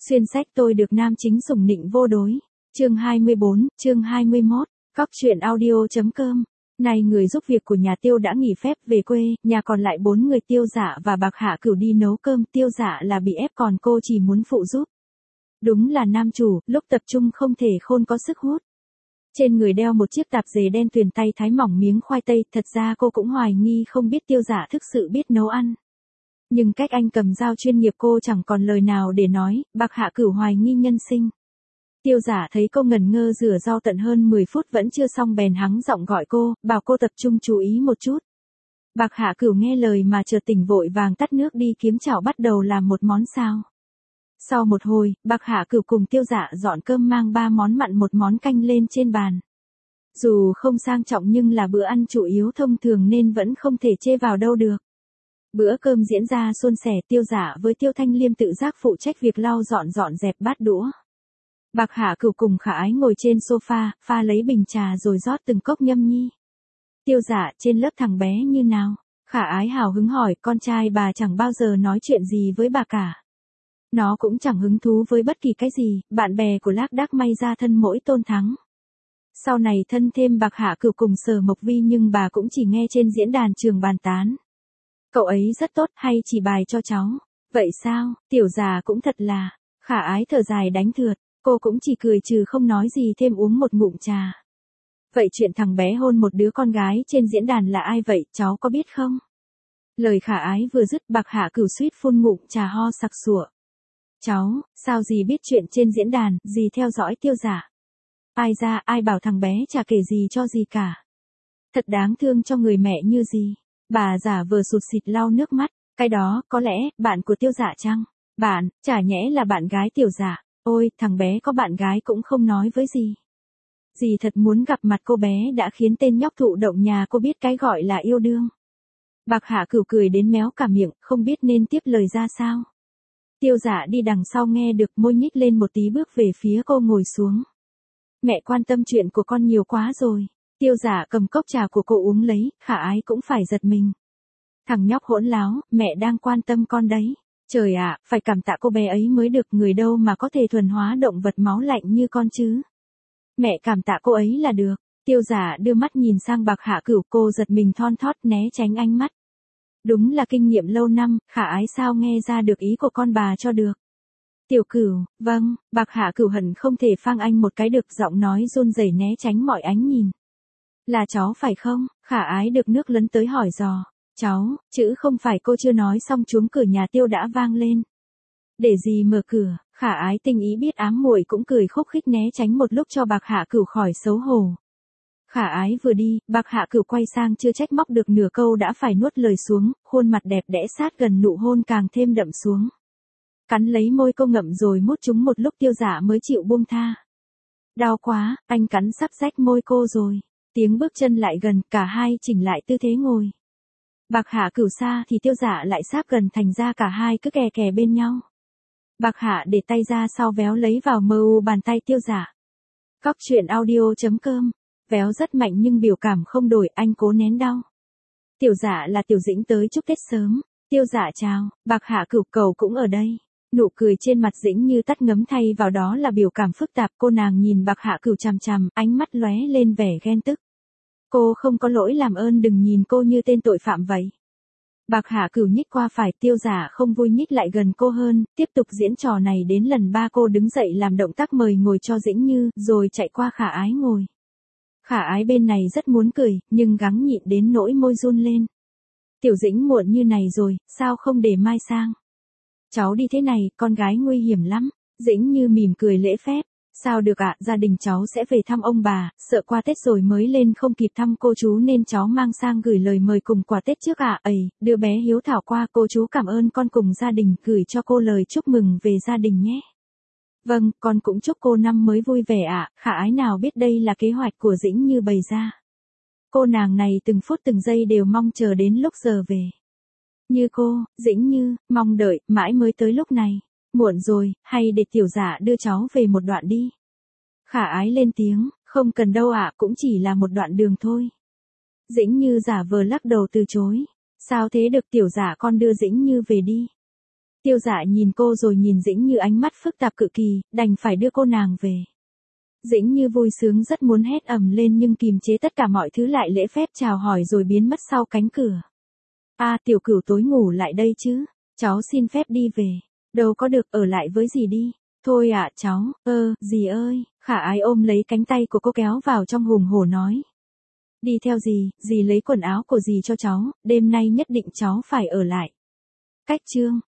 Xuyên sách tôi được nam chính sủng nịnh vô đối. Chương 24, chương 21, Cóc truyện audio.com. Này người giúp việc của nhà Tiêu đã nghỉ phép về quê, nhà còn lại 4 người Tiêu Dạ và Bạc Hạ Cửu đi nấu cơm, Tiêu Dạ là bị ép còn cô chỉ muốn phụ giúp. Đúng là nam chủ, lúc tập trung không thể khôn có sức hút. Trên người đeo một chiếc tạp dề đen tuyền tay thái mỏng miếng khoai tây, thật ra cô cũng hoài nghi không biết Tiêu Dạ thực sự biết nấu ăn. Nhưng cách anh cầm dao chuyên nghiệp cô chẳng còn lời nào để nói, Bạc Hạ Cửu hoài nghi nhân sinh. Tiêu Dạ thấy cô ngẩn ngơ rửa rau tận hơn 10 phút vẫn chưa xong bèn hắng giọng gọi cô, bảo cô tập trung chú ý một chút. Bạc Hạ Cửu nghe lời mà chợt tỉnh vội vàng tắt nước đi kiếm chảo bắt đầu làm một món sao. Sau một hồi, Bạc Hạ Cửu cùng Tiêu Dạ dọn cơm mang 3 món mặn một món canh lên trên bàn. Dù không sang trọng nhưng là bữa ăn chủ yếu thông thường nên vẫn không thể chê vào đâu được. Bữa cơm diễn ra suôn sẻ, Tiêu Dạ với Tiêu Thanh Liêm tự giác phụ trách việc lau dọn dẹp bát đũa. Bạc Hạ Cửu cùng Khả Ái ngồi trên sofa, pha lấy bình trà rồi rót từng cốc nhâm nhi. Tiêu Dạ trên lớp thằng bé như nào? Khả Ái hào hứng hỏi, con trai bà chẳng bao giờ nói chuyện gì với bà cả. Nó cũng chẳng hứng thú với bất kỳ cái gì, bạn bè của Lác Đác may ra thân mỗi Tôn Thắng. Sau này thân thêm Bạc Hạ Cửu cùng Sở Mộc Vi nhưng bà cũng chỉ nghe trên diễn đàn trường bàn tán. Cậu ấy rất tốt, hay chỉ bài cho cháu. Vậy sao, tiểu già cũng thật là. Khả Ái thở dài đánh thượt, cô cũng chỉ cười trừ không nói gì thêm uống một ngụm trà. Vậy chuyện thằng bé hôn một đứa con gái trên diễn đàn là ai vậy, cháu có biết không? Lời Khả Ái vừa dứt Bạc Hạ Cửu suýt phun ngụm trà ho sặc sụa. Cháu, sao gì biết chuyện trên diễn đàn, gì theo dõi Tiêu Dạ. Ai ra, ai bảo thằng bé chả kể gì cho gì cả. Thật đáng thương cho người mẹ như gì. Bà giả vờ sụt sịt lau nước mắt, cái đó, có lẽ, bạn của Tiêu Dạ chăng? Bạn, chả nhẽ là bạn gái Tiểu Dạ. Ôi, thằng bé có bạn gái cũng không nói với gì. Dì thật muốn gặp mặt cô bé đã khiến tên nhóc thụ động nhà cô biết cái gọi là yêu đương. Bạc Hạ Cửu cười đến méo cả miệng, không biết nên tiếp lời ra sao. Tiêu Dạ đi đằng sau nghe được môi nhích lên một tí bước về phía cô ngồi xuống. Mẹ quan tâm chuyện của con nhiều quá rồi. Tiêu Dạ cầm cốc trà của cô uống lấy, Khả Ái cũng phải giật mình. Thằng nhóc hỗn láo, mẹ đang quan tâm con đấy. Trời ạ, phải cảm tạ cô bé ấy mới được, người đâu mà có thể thuần hóa động vật máu lạnh như con chứ. Mẹ cảm tạ cô ấy là được. Tiêu Dạ đưa mắt nhìn sang Bạc Hạ Cửu, cô giật mình thon thót né tránh ánh mắt. Đúng là kinh nghiệm lâu năm, Khả Ái sao nghe ra được ý của con bà cho được. Tiểu Cửu, vâng, Bạc Hạ Cửu hận không thể phang anh một cái được, giọng nói run rẩy né tránh mọi ánh nhìn. Là cháu phải không? Khả Ái được nước lấn tới hỏi dò. Cháu, chữ không phải, cô chưa nói xong chuông cửa nhà Tiêu đã vang lên. Để gì mở cửa, Khả Ái tinh ý biết ám muội cũng cười khúc khích né tránh một lúc cho Bạc Hạ Cửu khỏi xấu hổ. Khả Ái vừa đi, Bạc Hạ Cửu quay sang chưa trách móc được nửa câu đã phải nuốt lời xuống, khuôn mặt đẹp đẽ sát gần nụ hôn càng thêm đậm xuống. Cắn lấy môi cô ngậm rồi mút chúng một lúc Tiêu Dạ mới chịu buông tha. Đau quá, anh cắn sắp rách môi cô rồi. Tiếng bước chân lại gần, cả hai chỉnh lại tư thế ngồi. Bạc Hạ Cửu xa thì Tiêu Dạ lại sáp gần, thành ra cả hai cứ kè kè bên nhau. Bạc Hạ để tay ra sau véo lấy vào bàn tay Tiêu Dạ. Cóc truyện audio.com. Véo rất mạnh nhưng biểu cảm không đổi, anh cố nén đau. Tiểu Dạ là Tiểu Dĩnh tới chúc Tết sớm. Tiêu Dạ chào, Bạc Hạ Cửu cầu cũng ở đây. Nụ cười trên mặt Dĩnh như tắt ngấm, thay vào đó là biểu cảm phức tạp. Cô nàng nhìn Bạc Hạ Cửu chằm chằm, ánh mắt lóe lên vẻ ghen tức. Cô không có lỗi, làm ơn đừng nhìn cô như tên tội phạm vậy. Bạc Hạ Cửu nhích qua phải, Tiêu Dạ không vui nhích lại gần cô hơn, tiếp tục diễn trò này đến lần 3 cô đứng dậy làm động tác mời ngồi cho Dĩnh Như, rồi chạy qua Khả Ái ngồi. Khả Ái bên này rất muốn cười, nhưng gắng nhịn đến nỗi môi run lên. Tiểu Dĩnh muộn như này rồi, sao không để mai sang? Cháu đi thế này, con gái nguy hiểm lắm. Dĩnh Như mỉm cười lễ phép. Sao được ạ, gia đình cháu sẽ về thăm ông bà, sợ qua Tết rồi mới lên không kịp thăm cô chú nên cháu mang sang gửi lời mời cùng quà Tết trước ạ. Ây, đưa bé hiếu thảo qua, cô chú cảm ơn con cùng gia đình, gửi cho cô lời chúc mừng về gia đình nhé. Vâng, con cũng chúc cô năm mới vui vẻ ạ. Khả Ái nào biết đây là kế hoạch của Dĩnh Như bày ra. Cô nàng này từng phút từng giây đều mong chờ đến lúc giờ về. Như cô, Dĩnh Như, mong đợi, mãi mới tới lúc này. Muộn rồi, hay để Tiểu Dạ đưa cháu về một đoạn đi. Khả Ái lên tiếng, không cần đâu ạ, cũng chỉ là một đoạn đường thôi. Dĩnh Như giả vờ lắc đầu từ chối. Sao thế được, Tiểu Dạ con đưa Dĩnh Như về đi. Tiêu Dạ nhìn cô rồi nhìn Dĩnh Như ánh mắt phức tạp cực kỳ, đành phải đưa cô nàng về. Dĩnh Như vui sướng rất muốn hét ầm lên nhưng kìm chế tất cả mọi thứ lại lễ phép chào hỏi rồi biến mất sau cánh cửa. Tiểu Cửu tối ngủ lại đây chứ, cháu xin phép đi về. Đâu có được, ở lại với dì đi. Thôi cháu, dì ơi, Khả Ái ôm lấy cánh tay của cô kéo vào trong hùng hổ nói. Đi theo dì lấy quần áo của dì cho cháu, đêm nay nhất định cháu phải ở lại. Cách chương